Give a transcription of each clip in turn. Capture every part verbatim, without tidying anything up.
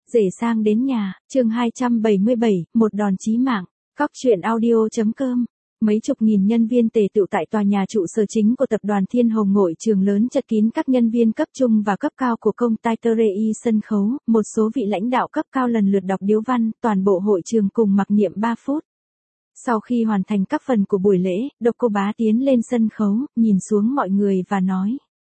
Rể sang đến nhà, chương hai trăm bảy mươi bảy, một đòn chí mạng. Cóc truyện audio.com. Mấy chục nghìn nhân viên tề tựu tại tòa nhà trụ sở chính của tập đoàn Thiên Hồng ngội trường lớn chật kín các nhân viên cấp trung và cấp cao của công ty Terei sân khấu, một số vị lãnh đạo cấp cao lần lượt đọc điếu văn, toàn bộ hội trường cùng mặc niệm ba phút. Sau khi hoàn thành các phần của buổi lễ, Độc Cô Bá tiến lên sân khấu, nhìn xuống mọi người và nói.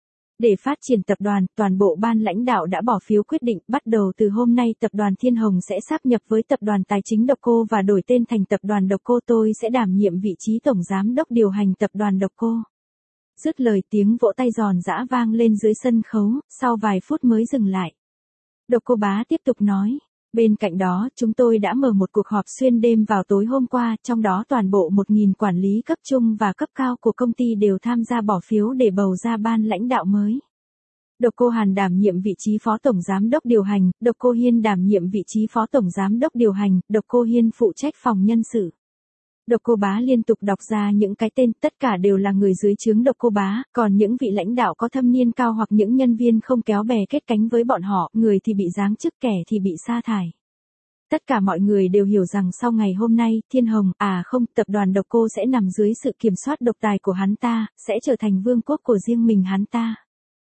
Để phát triển tập đoàn, toàn bộ ban lãnh đạo đã bỏ phiếu quyết định, bắt đầu từ hôm nay tập đoàn Thiên Hồng sẽ sáp nhập với tập đoàn Tài chính Độc Cô và đổi tên thành tập đoàn Độc Cô. Tôi sẽ đảm nhiệm vị trí tổng giám đốc điều hành tập đoàn Độc Cô. Dứt lời tiếng vỗ tay giòn giã vang lên dưới sân khấu, sau vài phút mới dừng lại. Độc Cô Bá tiếp tục nói. Bên cạnh đó, chúng tôi đã mở một cuộc họp xuyên đêm vào tối hôm qua, trong đó toàn bộ một nghìn quản lý cấp trung và cấp cao của công ty đều tham gia bỏ phiếu để bầu ra ban lãnh đạo mới. Độc Cô Hàn đảm nhiệm vị trí phó tổng giám đốc điều hành, Độc Cô Hiên đảm nhiệm vị trí phó tổng giám đốc điều hành, Độc Cô Hiên phụ trách phòng nhân sự. Độc Cô Bá liên tục đọc ra những cái tên, tất cả đều là người dưới trướng Độc Cô Bá, còn những vị lãnh đạo có thâm niên cao hoặc những nhân viên không kéo bè kết cánh với bọn họ, người thì bị giáng chức, kẻ thì bị sa thải. Tất cả mọi người đều hiểu rằng sau ngày hôm nay, Thiên Hồng, à không, tập đoàn Độc Cô sẽ nằm dưới sự kiểm soát độc tài của hắn ta, sẽ trở thành vương quốc của riêng mình hắn ta.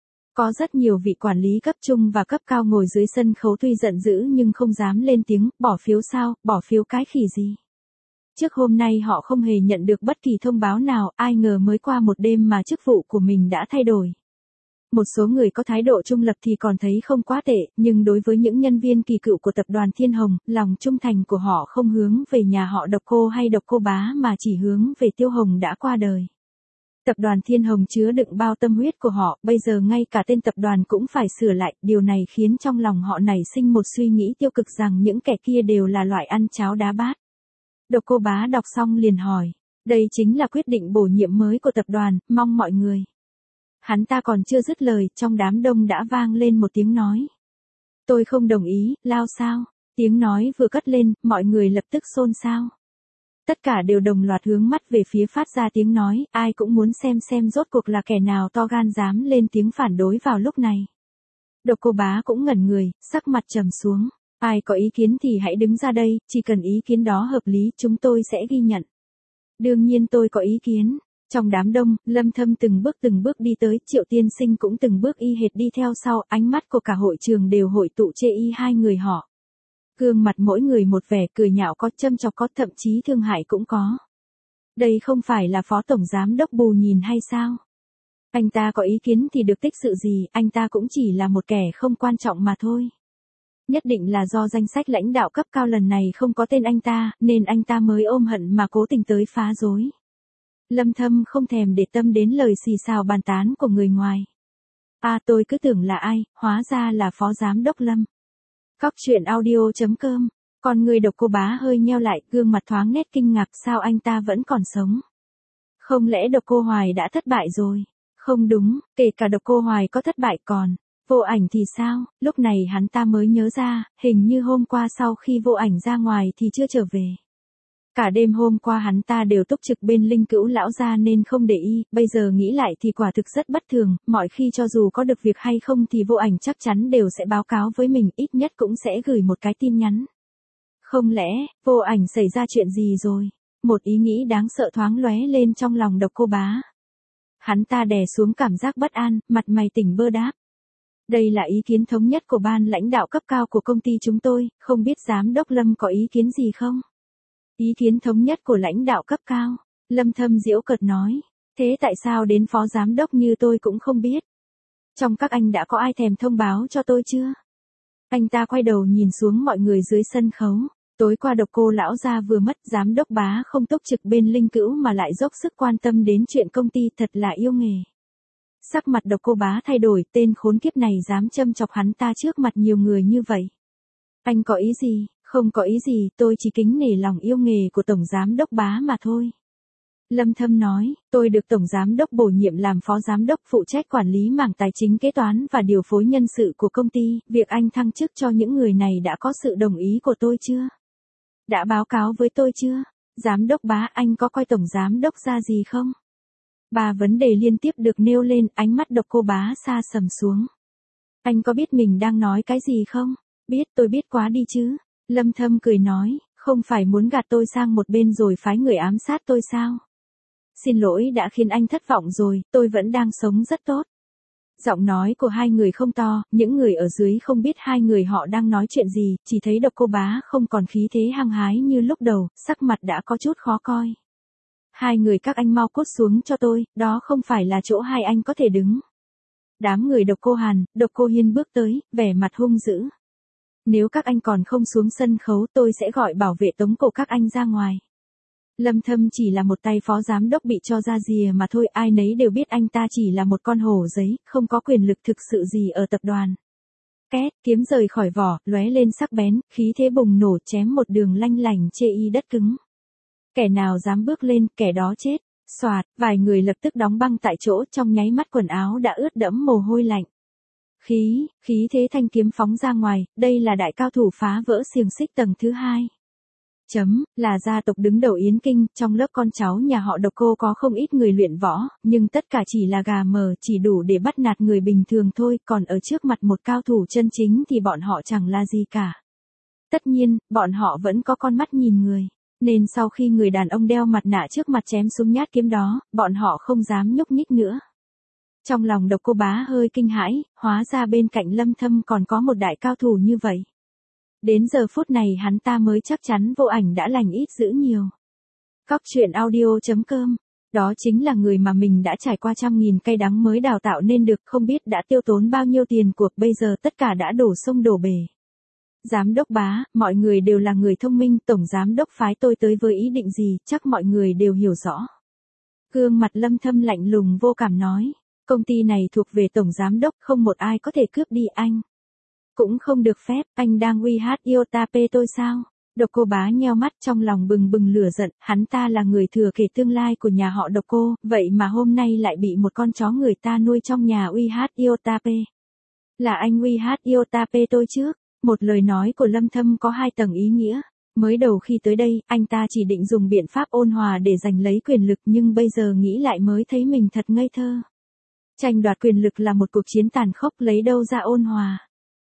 Có rất nhiều vị quản lý cấp trung và cấp cao ngồi dưới sân khấu tuy giận dữ nhưng không dám lên tiếng, bỏ phiếu sao, bỏ phiếu cái khỉ gì. Trước hôm nay họ không hề nhận được bất kỳ thông báo nào, ai ngờ mới qua một đêm mà chức vụ của mình đã thay đổi. Một số người có thái độ trung lập thì còn thấy không quá tệ, nhưng đối với những nhân viên kỳ cựu của tập đoàn Thiên Hồng, lòng trung thành của họ không hướng về nhà họ Độc Cô hay Độc Cô Bá mà chỉ hướng về Tiêu Hồng đã qua đời. Tập đoàn Thiên Hồng chứa đựng bao tâm huyết của họ, bây giờ ngay cả tên tập đoàn cũng phải sửa lại, điều này khiến trong lòng họ nảy sinh một suy nghĩ tiêu cực rằng những kẻ kia đều là loại ăn cháo đá bát. Độc Cô Bá đọc xong liền hỏi, đây chính là quyết định bổ nhiệm mới của tập đoàn, mong mọi người. Hắn ta còn chưa dứt lời, trong đám đông đã vang lên một tiếng nói. Tôi không đồng ý, lao sao? Tiếng nói vừa cất lên, mọi người lập tức xôn xao. Tất cả đều đồng loạt hướng mắt về phía phát ra tiếng nói, ai cũng muốn xem xem rốt cuộc là kẻ nào to gan dám lên tiếng phản đối vào lúc này. Độc Cô Bá cũng ngẩn người, sắc mặt trầm xuống. Ai có ý kiến thì hãy đứng ra đây, chỉ cần ý kiến đó hợp lý chúng tôi sẽ ghi nhận. Đương nhiên tôi có ý kiến. Trong đám đông, Lâm Thâm từng bước từng bước đi tới, Triệu Tiên Sinh cũng từng bước y hệt đi theo sau, ánh mắt của cả hội trường đều hội tụ chê y hai người họ. Gương mặt mỗi người một vẻ, cười nhạo có, châm chọc có, thậm chí thương hại cũng có. Đây không phải là phó tổng giám đốc bù nhìn hay sao? Anh ta có ý kiến thì được tích sự gì, anh ta cũng chỉ là một kẻ không quan trọng mà thôi. Nhất định là do danh sách lãnh đạo cấp cao lần này không có tên anh ta, nên anh ta mới ôm hận mà cố tình tới phá rối. Lâm Thâm không thèm để tâm đến lời xì xào bàn tán của người ngoài. À tôi cứ tưởng là ai, hóa ra là phó giám đốc Lâm. Cóc truyện audio.com. Còn người Độc Cô Bá hơi nheo lại, gương mặt thoáng nét kinh ngạc, sao anh ta vẫn còn sống? Không lẽ Độc Cô Hoài đã thất bại rồi? Không đúng, kể cả Độc Cô Hoài có thất bại còn. Vô Ảnh thì sao? Lúc này hắn ta mới nhớ ra, hình như hôm qua sau khi Vô Ảnh ra ngoài thì chưa trở về. Cả đêm hôm qua hắn ta đều túc trực bên Linh Cữu lão gia nên không để ý, bây giờ nghĩ lại thì quả thực rất bất thường, mọi khi cho dù có được việc hay không thì Vô Ảnh chắc chắn đều sẽ báo cáo với mình, ít nhất cũng sẽ gửi một cái tin nhắn. Không lẽ, Vô Ảnh xảy ra chuyện gì rồi? Một ý nghĩ đáng sợ thoáng lóe lên trong lòng Độc Cô Bá. Hắn ta đè xuống cảm giác bất an, mặt mày tỉnh bơ đáp. Đây là ý kiến thống nhất của ban lãnh đạo cấp cao của công ty chúng tôi, không biết giám đốc Lâm có ý kiến gì không? Ý kiến thống nhất của lãnh đạo cấp cao, Lâm Thâm giễu cợt nói, thế tại sao đến phó giám đốc như tôi cũng không biết? Trong các anh đã có ai thèm thông báo cho tôi chưa? Anh ta quay đầu nhìn xuống mọi người dưới sân khấu, tối qua Độc Cô lão gia vừa mất, giám đốc Bá không túc trực bên Linh Cữu mà lại dốc sức quan tâm đến chuyện công ty, thật là yêu nghề. Sắc mặt Độc Cô Bá thay đổi, tên khốn kiếp này dám châm chọc hắn ta trước mặt nhiều người như vậy. Anh có ý gì? Không có ý gì, tôi chỉ kính nể lòng yêu nghề của Tổng Giám đốc Bá mà thôi. Lâm Thâm nói, tôi được Tổng Giám đốc bổ nhiệm làm Phó Giám đốc phụ trách quản lý mảng tài chính kế toán và điều phối nhân sự của công ty, việc anh thăng chức cho những người này đã có sự đồng ý của tôi chưa? Đã báo cáo với tôi chưa? Giám đốc Bá, anh có coi Tổng Giám đốc ra gì không? Ba vấn đề liên tiếp được nêu lên, ánh mắt Độc Cô Bá xa sầm xuống. Anh có biết mình đang nói cái gì không? Biết tôi biết quá đi chứ. Lâm Thâm cười nói, không phải muốn gạt tôi sang một bên rồi phái người ám sát tôi sao? Xin lỗi đã khiến anh thất vọng rồi, tôi vẫn đang sống rất tốt. Giọng nói của hai người không to, những người ở dưới không biết hai người họ đang nói chuyện gì, chỉ thấy Độc Cô Bá không còn khí thế hăng hái như lúc đầu, sắc mặt đã có chút khó coi. Hai người các anh mau cút xuống cho tôi, đó không phải là chỗ hai anh có thể đứng. Đám người Độc Cô Hàn, Độc Cô Hiên bước tới, vẻ mặt hung dữ. Nếu các anh còn không xuống sân khấu tôi sẽ gọi bảo vệ tống cổ các anh ra ngoài. Lâm Thâm chỉ là một tay phó giám đốc bị cho ra rìa mà thôi, ai nấy đều biết anh ta chỉ là một con hổ giấy, không có quyền lực thực sự gì ở tập đoàn. Két, kiếm rời khỏi vỏ, lóe lên sắc bén, khí thế bùng nổ chém một đường lanh lảnh chê y đất cứng. Kẻ nào dám bước lên, kẻ đó chết. Xoạt, vài người lập tức đóng băng tại chỗ, trong nháy mắt quần áo đã ướt đẫm mồ hôi lạnh. Khí, khí thế thanh kiếm phóng ra ngoài, đây là đại cao thủ phá vỡ xiềng xích tầng thứ hai. Chấm, là gia tộc đứng đầu Yến Kinh, trong lớp con cháu nhà họ Độc Cô có không ít người luyện võ, nhưng tất cả chỉ là gà mờ, chỉ đủ để bắt nạt người bình thường thôi, còn ở trước mặt một cao thủ chân chính thì bọn họ chẳng là gì cả. Tất nhiên, bọn họ vẫn có con mắt nhìn người, nên sau khi người đàn ông đeo mặt nạ trước mặt chém xuống nhát kiếm đó, bọn họ không dám nhúc nhích nữa. Trong lòng Độc Cô Bá hơi kinh hãi, hóa ra bên cạnh Lâm Thâm còn có một đại cao thủ như vậy. Đến giờ phút này hắn ta mới chắc chắn Vô Ảnh đã lành ít dữ nhiều. Cóc truyện audio chấm com, đó chính là người mà mình đã trải qua trăm nghìn cay đắng mới đào tạo nên được, không biết đã tiêu tốn bao nhiêu tiền cuộc, bây giờ tất cả đã đổ sông đổ bể. Giám đốc Bá, mọi người đều là người thông minh, tổng giám đốc phái tôi tới với ý định gì, chắc mọi người đều hiểu rõ. Gương mặt Lâm Thâm lạnh lùng vô cảm nói, công ty này thuộc về tổng giám đốc, không một ai có thể cướp đi anh. Cũng không được phép, anh đang uy hát Yotape tôi sao? Độc Cô Bá nheo mắt trong lòng bừng bừng lửa giận, hắn ta là người thừa kế tương lai của nhà họ Độc Cô, vậy mà hôm nay lại bị một con chó người ta nuôi trong nhà uy hát Yotape. Là anh uy hát Yotape tôi trước, một lời nói của Lâm Thâm có hai tầng ý nghĩa. Mới đầu khi tới đây, anh ta chỉ định dùng biện pháp ôn hòa để giành lấy quyền lực nhưng bây giờ nghĩ lại mới thấy mình thật ngây thơ. Tranh đoạt quyền lực là một cuộc chiến tàn khốc, lấy đâu ra ôn hòa.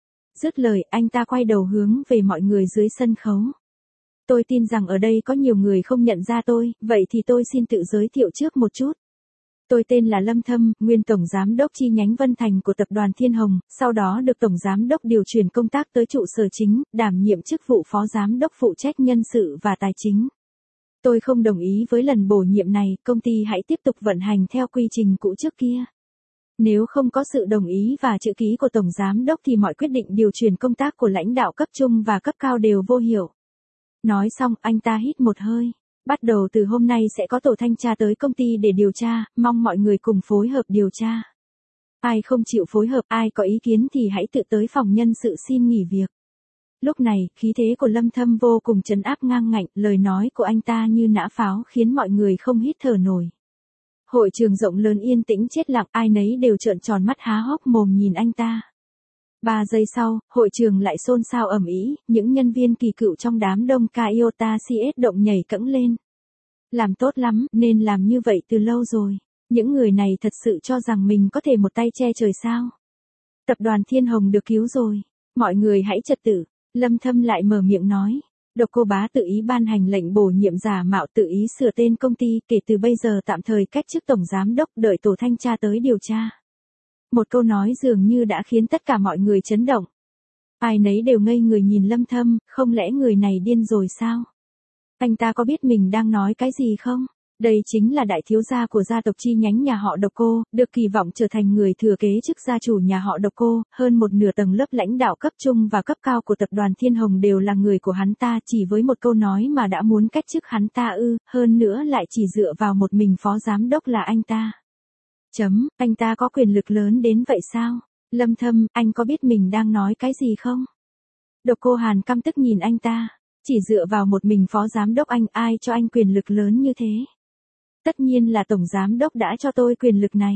Dứt lời, anh ta quay đầu hướng về mọi người dưới sân khấu. Tôi tin rằng ở đây có nhiều người không nhận ra tôi, vậy thì tôi xin tự giới thiệu trước một chút. Tôi tên là Lâm Thâm, nguyên tổng giám đốc chi nhánh Vân Thành của tập đoàn Thiên Hồng, sau đó được tổng giám đốc điều chuyển công tác tới trụ sở chính, đảm nhiệm chức vụ phó giám đốc phụ trách nhân sự và tài chính. Tôi không đồng ý với lần bổ nhiệm này, công ty hãy tiếp tục vận hành theo quy trình cũ trước kia. Nếu không có sự đồng ý và chữ ký của tổng giám đốc thì mọi quyết định điều chuyển công tác của lãnh đạo cấp trung và cấp cao đều vô hiệu. Nói xong, anh ta hít một hơi. Bắt đầu từ hôm nay sẽ có tổ thanh tra tới công ty để điều tra, mong mọi người cùng phối hợp điều tra. Ai không chịu phối hợp, ai có ý kiến thì hãy tự tới phòng nhân sự xin nghỉ việc. Lúc này, khí thế của Lâm Thâm vô cùng trấn áp ngang ngạnh, lời nói của anh ta như nã pháo khiến mọi người không hít thở nổi. Hội trường rộng lớn yên tĩnh chết lặng, ai nấy đều trợn tròn mắt há hốc mồm nhìn anh ta. Ba giây sau, hội trường lại xôn xao ầm ĩ, những nhân viên kỳ cựu trong đám đông Kaiota xê ét động nhảy cẫng lên. Làm tốt lắm, nên làm như vậy từ lâu rồi. Những người này thật sự cho rằng mình có thể một tay che trời sao? Tập đoàn Thiên Hồng được cứu rồi. Mọi người hãy trật tự. Lâm Thâm lại mở miệng nói. Độc Cô Bá tự ý ban hành lệnh bổ nhiệm giả mạo, tự ý sửa tên công ty, kể từ bây giờ tạm thời cách chức tổng giám đốc, đợi tổ thanh tra tới điều tra. Một câu nói dường như đã khiến tất cả mọi người chấn động. Ai nấy đều ngây người nhìn Lâm Thâm, không lẽ người này điên rồi sao? Anh ta có biết mình đang nói cái gì không? Đây chính là đại thiếu gia của gia tộc chi nhánh nhà họ Độc Cô, được kỳ vọng trở thành người thừa kế chức gia chủ nhà họ Độc Cô, hơn một nửa tầng lớp lãnh đạo cấp trung và cấp cao của tập đoàn Thiên Hồng đều là người của hắn ta, chỉ với một câu nói mà đã muốn cách chức hắn ta ư, hơn nữa lại chỉ dựa vào một mình phó giám đốc là anh ta. Chấm, anh ta có quyền lực lớn đến vậy sao? Lâm Thâm, anh có biết mình đang nói cái gì không? Độc Cô Hàn căm tức nhìn anh ta, chỉ dựa vào một mình phó giám đốc anh, ai cho anh quyền lực lớn như thế? Tất nhiên là tổng giám đốc đã cho tôi quyền lực này.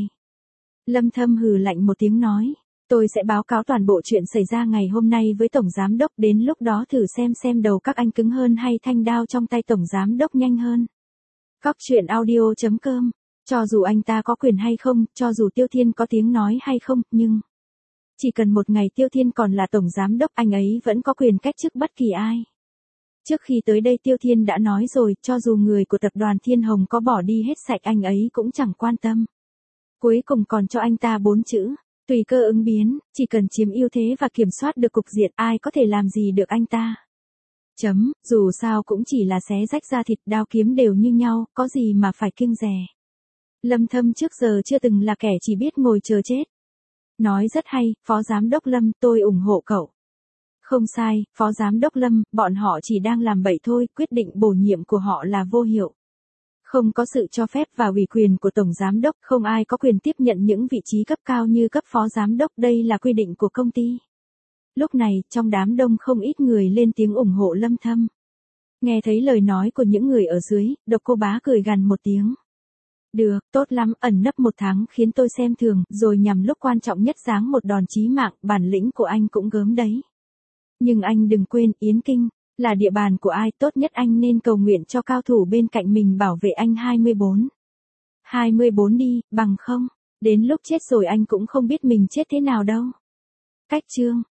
Lâm Thâm hừ lạnh một tiếng nói, tôi sẽ báo cáo toàn bộ chuyện xảy ra ngày hôm nay với tổng giám đốc, đến lúc đó thử xem xem đầu các anh cứng hơn hay thanh đao trong tay tổng giám đốc nhanh hơn. Cóc truyện audio chấm com, cho dù anh ta có quyền hay không, cho dù Tiêu Thiên có tiếng nói hay không, nhưng Chỉ cần một ngày Tiêu Thiên còn là tổng giám đốc, anh ấy vẫn có quyền cách chức bất kỳ ai. Trước khi tới đây Tiêu Thiên đã nói rồi, cho dù người của tập đoàn Thiên Hồng có bỏ đi hết sạch anh ấy cũng chẳng quan tâm. Cuối cùng còn cho anh ta bốn chữ, tùy cơ ứng biến, chỉ cần chiếm ưu thế và kiểm soát được cục diện, ai có thể làm gì được anh ta. Chấm, dù sao cũng chỉ là xé rách da thịt, đao kiếm đều như nhau, có gì mà phải kiêng dè. Lâm Thâm trước giờ chưa từng là kẻ chỉ biết ngồi chờ chết. Nói rất hay, Phó Giám đốc Lâm, tôi ủng hộ cậu. Không sai, Phó Giám đốc Lâm, bọn họ chỉ đang làm bậy thôi, quyết định bổ nhiệm của họ là vô hiệu. Không có sự cho phép và ủy quyền của Tổng Giám đốc, không ai có quyền tiếp nhận những vị trí cấp cao như cấp Phó Giám đốc, đây là quy định của công ty. Lúc này, trong đám đông không ít người lên tiếng ủng hộ Lâm Thâm. Nghe thấy lời nói của những người ở dưới, Độc Cô Bá cười gằn một tiếng. Được, tốt lắm, ẩn nấp một tháng khiến tôi xem thường, rồi nhằm lúc quan trọng nhất giáng một đòn chí mạng, bản lĩnh của anh cũng gớm đấy. Nhưng anh đừng quên, Yến Kinh là địa bàn của ai, tốt nhất anh nên cầu nguyện cho cao thủ bên cạnh mình bảo vệ anh hai mươi bốn. hai mươi bốn đi, bằng không, đến lúc chết rồi anh cũng không biết mình chết thế nào đâu. Cách chương